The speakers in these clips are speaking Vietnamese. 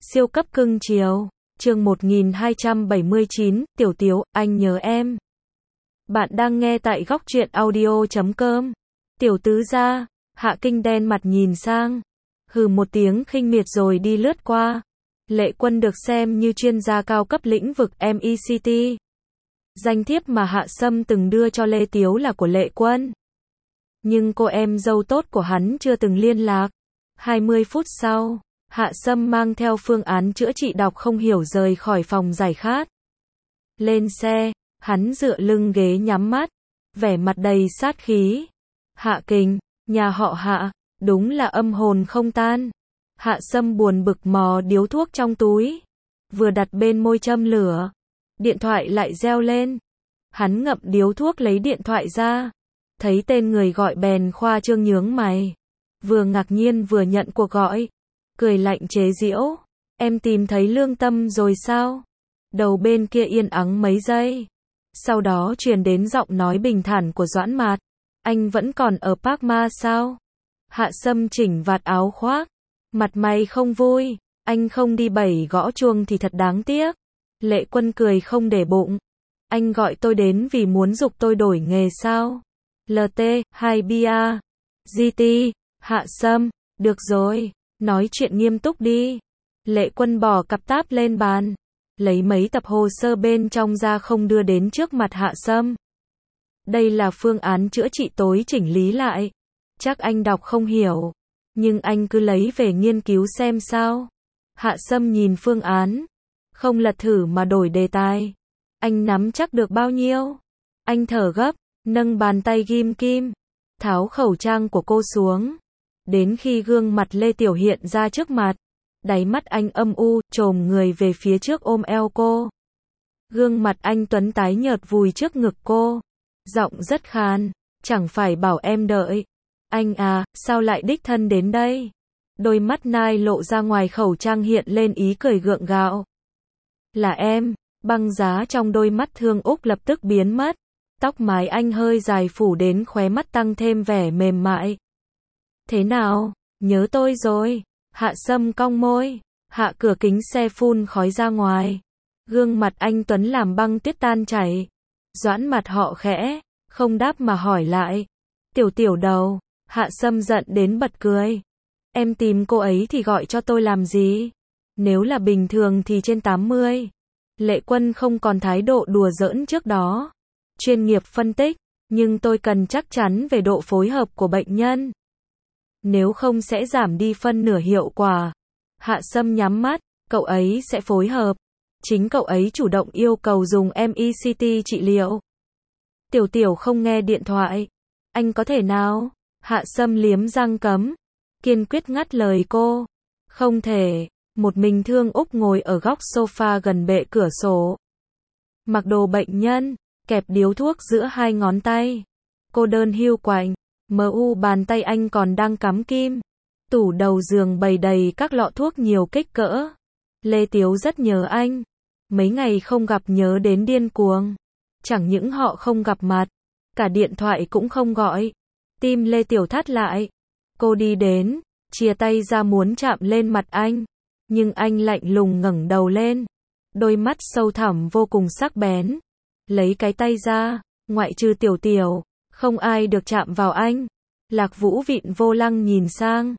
Siêu cấp cưng chiều. Chương 1279, Tiểu Tiếu, anh nhớ em. Bạn đang nghe tại góc truyện audio.com. Tiểu tứ gia, Hạ Kinh đen mặt nhìn sang. Hừ một tiếng khinh miệt rồi đi lướt qua. Lệ Quân được xem như chuyên gia cao cấp lĩnh vực MECT. Danh thiếp mà Hạ Sâm từng đưa cho Lê Tiếu là của Lệ Quân. Nhưng cô em dâu tốt của hắn chưa từng liên lạc. 20 phút sau, Hạ Sâm mang theo phương án chữa trị đọc không hiểu rời khỏi phòng giải khát. Lên xe, hắn dựa lưng ghế nhắm mắt, vẻ mặt đầy sát khí. Hạ Kinh, nhà họ Hạ, đúng là âm hồn không tan. Hạ Sâm buồn bực mò điếu thuốc trong túi, vừa đặt bên môi châm lửa, điện thoại lại reo lên. Hắn ngậm điếu thuốc lấy điện thoại ra, thấy tên người gọi bèn khoa trương nhướng mày, vừa ngạc nhiên vừa nhận cuộc gọi, cười lạnh chế giễu, em tìm thấy lương tâm rồi sao? Đầu bên kia yên ắng mấy giây, sau đó truyền đến giọng nói bình thản của Doãn Mạt, anh vẫn còn ở Park Ma sao? Hạ Sâm chỉnh vạt áo khoác, mặt mày không vui, anh không đi bảy gõ chuông thì thật đáng tiếc. Lệ Quân cười không để bụng, anh gọi tôi đến vì muốn giục tôi đổi nghề sao? LT, 2 bia, GT, Hạ Sâm, được rồi, nói chuyện nghiêm túc đi. Lệ Quân bỏ cặp táp lên bàn, lấy mấy tập hồ sơ bên trong ra không đưa đến trước mặt Hạ Sâm. Đây là phương án chữa trị tối chỉnh lý lại. Chắc anh đọc không hiểu, nhưng anh cứ lấy về nghiên cứu xem sao. Hạ Sâm nhìn phương án, không lật thử mà đổi đề tài. Anh nắm chắc được bao nhiêu? Anh thở gấp, nâng bàn tay ghim kim, tháo khẩu trang của cô xuống. Đến khi gương mặt Lê Tiểu hiện ra trước mặt, đáy mắt anh âm u, chồm người về phía trước ôm eo cô. Gương mặt anh tuấn tái nhợt vùi trước ngực cô, giọng rất khàn, chẳng phải bảo em đợi. Anh à, sao lại đích thân đến đây? Đôi mắt nai lộ ra ngoài khẩu trang hiện lên ý cười gượng gạo. Là em. Băng giá trong đôi mắt Thương Úc lập tức biến mất. Tóc mái anh hơi dài phủ đến khóe mắt tăng thêm vẻ mềm mại. Thế nào, nhớ tôi rồi? Hạ Sâm cong môi, hạ cửa kính xe phun khói ra ngoài. Gương mặt anh tuấn làm băng tuyết tan chảy. Doãn Mặt họ khẽ, không đáp mà hỏi lại. Tiểu Tiểu đầu. Hạ Sâm giận đến bật cười. Em tìm cô ấy thì gọi cho tôi làm gì? Nếu là bình thường thì trên 80. Lệ Quân không còn thái độ đùa giỡn trước đó. Chuyên nghiệp phân tích, nhưng tôi cần chắc chắn về độ phối hợp của bệnh nhân. Nếu không sẽ giảm đi phân nửa hiệu quả. Hạ Sâm nhắm mắt, cậu ấy sẽ phối hợp. Chính cậu ấy chủ động yêu cầu dùng MECT trị liệu. Tiểu Tiểu không nghe điện thoại. Anh có thể nào? Hạ Sâm liếm răng cấm, kiên quyết ngắt lời cô. Không thể. Một mình Thương Úc ngồi ở góc sofa gần bệ cửa sổ. Mặc đồ bệnh nhân, kẹp điếu thuốc giữa hai ngón tay. Cô đơn hiu quạnh, bàn tay anh còn đang cắm kim. Tủ đầu giường bày đầy các lọ thuốc nhiều kích cỡ. Lê Tiếu rất nhớ anh. Mấy ngày không gặp nhớ đến điên cuồng. Chẳng những họ không gặp mặt, cả điện thoại cũng không gọi. Tim Lê Tiểu thắt lại. Cô đi đến, chia tay ra muốn chạm lên mặt anh. Nhưng anh lạnh lùng ngẩng đầu lên. Đôi mắt sâu thẳm vô cùng sắc bén. Lấy cái tay ra, ngoại trừ Tiểu Tiểu, không ai được chạm vào anh. Lạc Vũ vịn vô lăng nhìn sang.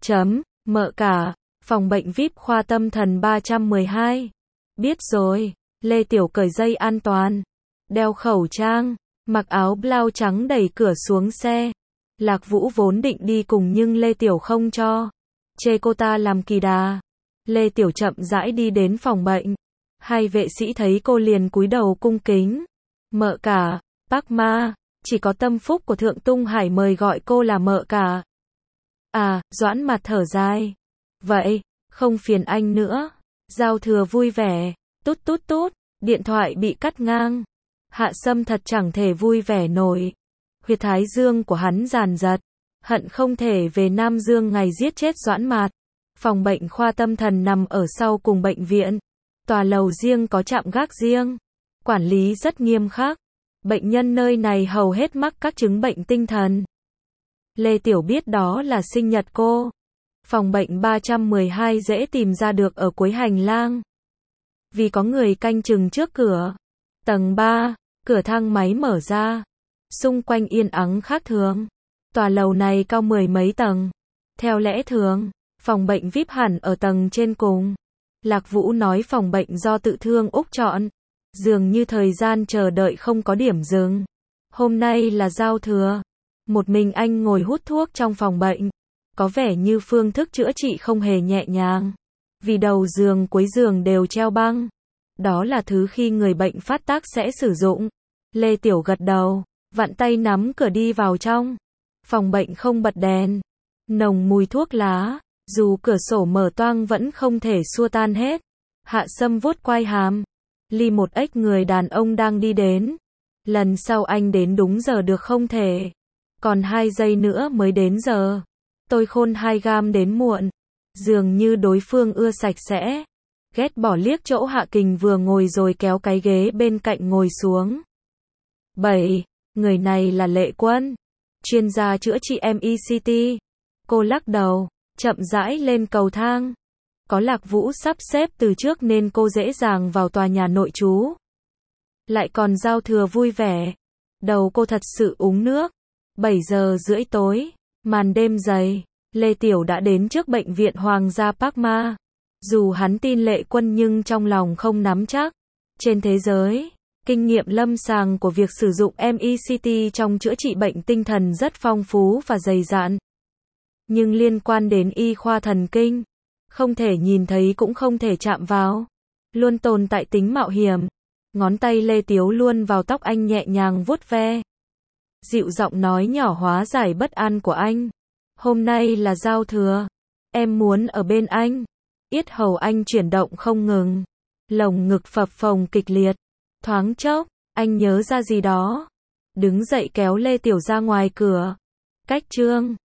Mợ cả, phòng bệnh VIP khoa tâm thần 312. Biết rồi. Lê Tiểu cởi dây an toàn, đeo khẩu trang, mặc áo blau trắng đẩy cửa xuống xe. Lạc Vũ vốn định đi cùng nhưng Lê Tiểu không cho. Chê cô ta làm kỳ đà. Lê Tiểu chậm rãi đi đến phòng bệnh. Hai vệ sĩ thấy cô liền cúi đầu cung kính. Mợ cả, Park Ma, chỉ có tâm phúc của Thượng Tung Hải mời gọi cô là mợ cả. À, Doãn Mặt thở dài. Vậy, không phiền anh nữa. Giao thừa vui vẻ. Tút tút tút, điện thoại bị cắt ngang. Hạ Sâm thật chẳng thể vui vẻ nổi. Huyệt thái dương của hắn dàn dật, hận không thể về Nam Dương ngày giết chết Doãn Mạt. Phòng bệnh khoa tâm thần nằm ở sau cùng bệnh viện. Tòa lầu riêng có trạm gác riêng. Quản lý rất nghiêm khắc. Bệnh nhân nơi này hầu hết mắc các chứng bệnh tinh thần. Lê Tiểu biết đó là sinh nhật cô. Phòng bệnh 312 dễ tìm ra được ở cuối hành lang. Vì có người canh chừng trước cửa. Tầng 3, cửa thang máy mở ra. Xung quanh yên ắng khác thường. Tòa lầu này cao 10 mấy tầng. Theo lẽ thường, phòng bệnh VIP hẳn ở tầng trên cùng. Lạc Vũ nói phòng bệnh do tự thương Úc chọn. Dường như thời gian chờ đợi không có điểm dừng. Hôm nay là giao thừa. Một mình anh ngồi hút thuốc trong phòng bệnh. Có vẻ như phương thức chữa trị không hề nhẹ nhàng. Vì đầu giường cuối giường đều treo băng. Đó là thứ khi người bệnh phát tác sẽ sử dụng. Lê Tiểu gật đầu, vặn tay nắm cửa đi vào trong. Phòng bệnh không bật đèn. Nồng mùi thuốc lá, dù cửa sổ mở toang vẫn không thể xua tan hết. Hạ Sâm vuốt quai hàm. Ly một ếch người đàn ông đang đi đến. Lần sau anh đến đúng giờ được không thể. Còn 2 giây nữa mới đến giờ. Tôi khôn 2 gam đến muộn. Dường như đối phương ưa sạch sẽ. Ghét bỏ liếc chỗ Hạ Kình vừa ngồi rồi kéo cái ghế bên cạnh ngồi xuống. 7. Người này là Lệ Quân. Chuyên gia chữa trị MECT. Cô lắc đầu, chậm rãi lên cầu thang. Có Lạc Vũ sắp xếp từ trước nên cô dễ dàng vào tòa nhà nội trú. Lại còn giao thừa vui vẻ. Đầu cô thật sự uống nước. 7:30 tối, màn đêm dày, Lê Tiểu đã đến trước bệnh viện Hoàng gia Park Ma. Dù hắn tin Lệ Quân nhưng trong lòng không nắm chắc. Trên thế giới, kinh nghiệm lâm sàng của việc sử dụng MECT trong chữa trị bệnh tinh thần rất phong phú và dày dặn. Nhưng liên quan đến y khoa thần kinh, không thể nhìn thấy cũng không thể chạm vào. Luôn tồn tại tính mạo hiểm. Ngón tay Lê Tiếu luôn vào tóc anh nhẹ nhàng vuốt ve. Dịu giọng nói nhỏ hóa giải bất an của anh. Hôm nay là giao thừa. Em muốn ở bên anh. Yết hầu anh chuyển động không ngừng. Lồng ngực phập phồng kịch liệt. Thoáng chốc, anh nhớ ra gì đó. Đứng dậy kéo Lê Tiểu ra ngoài cửa. Cách Trương.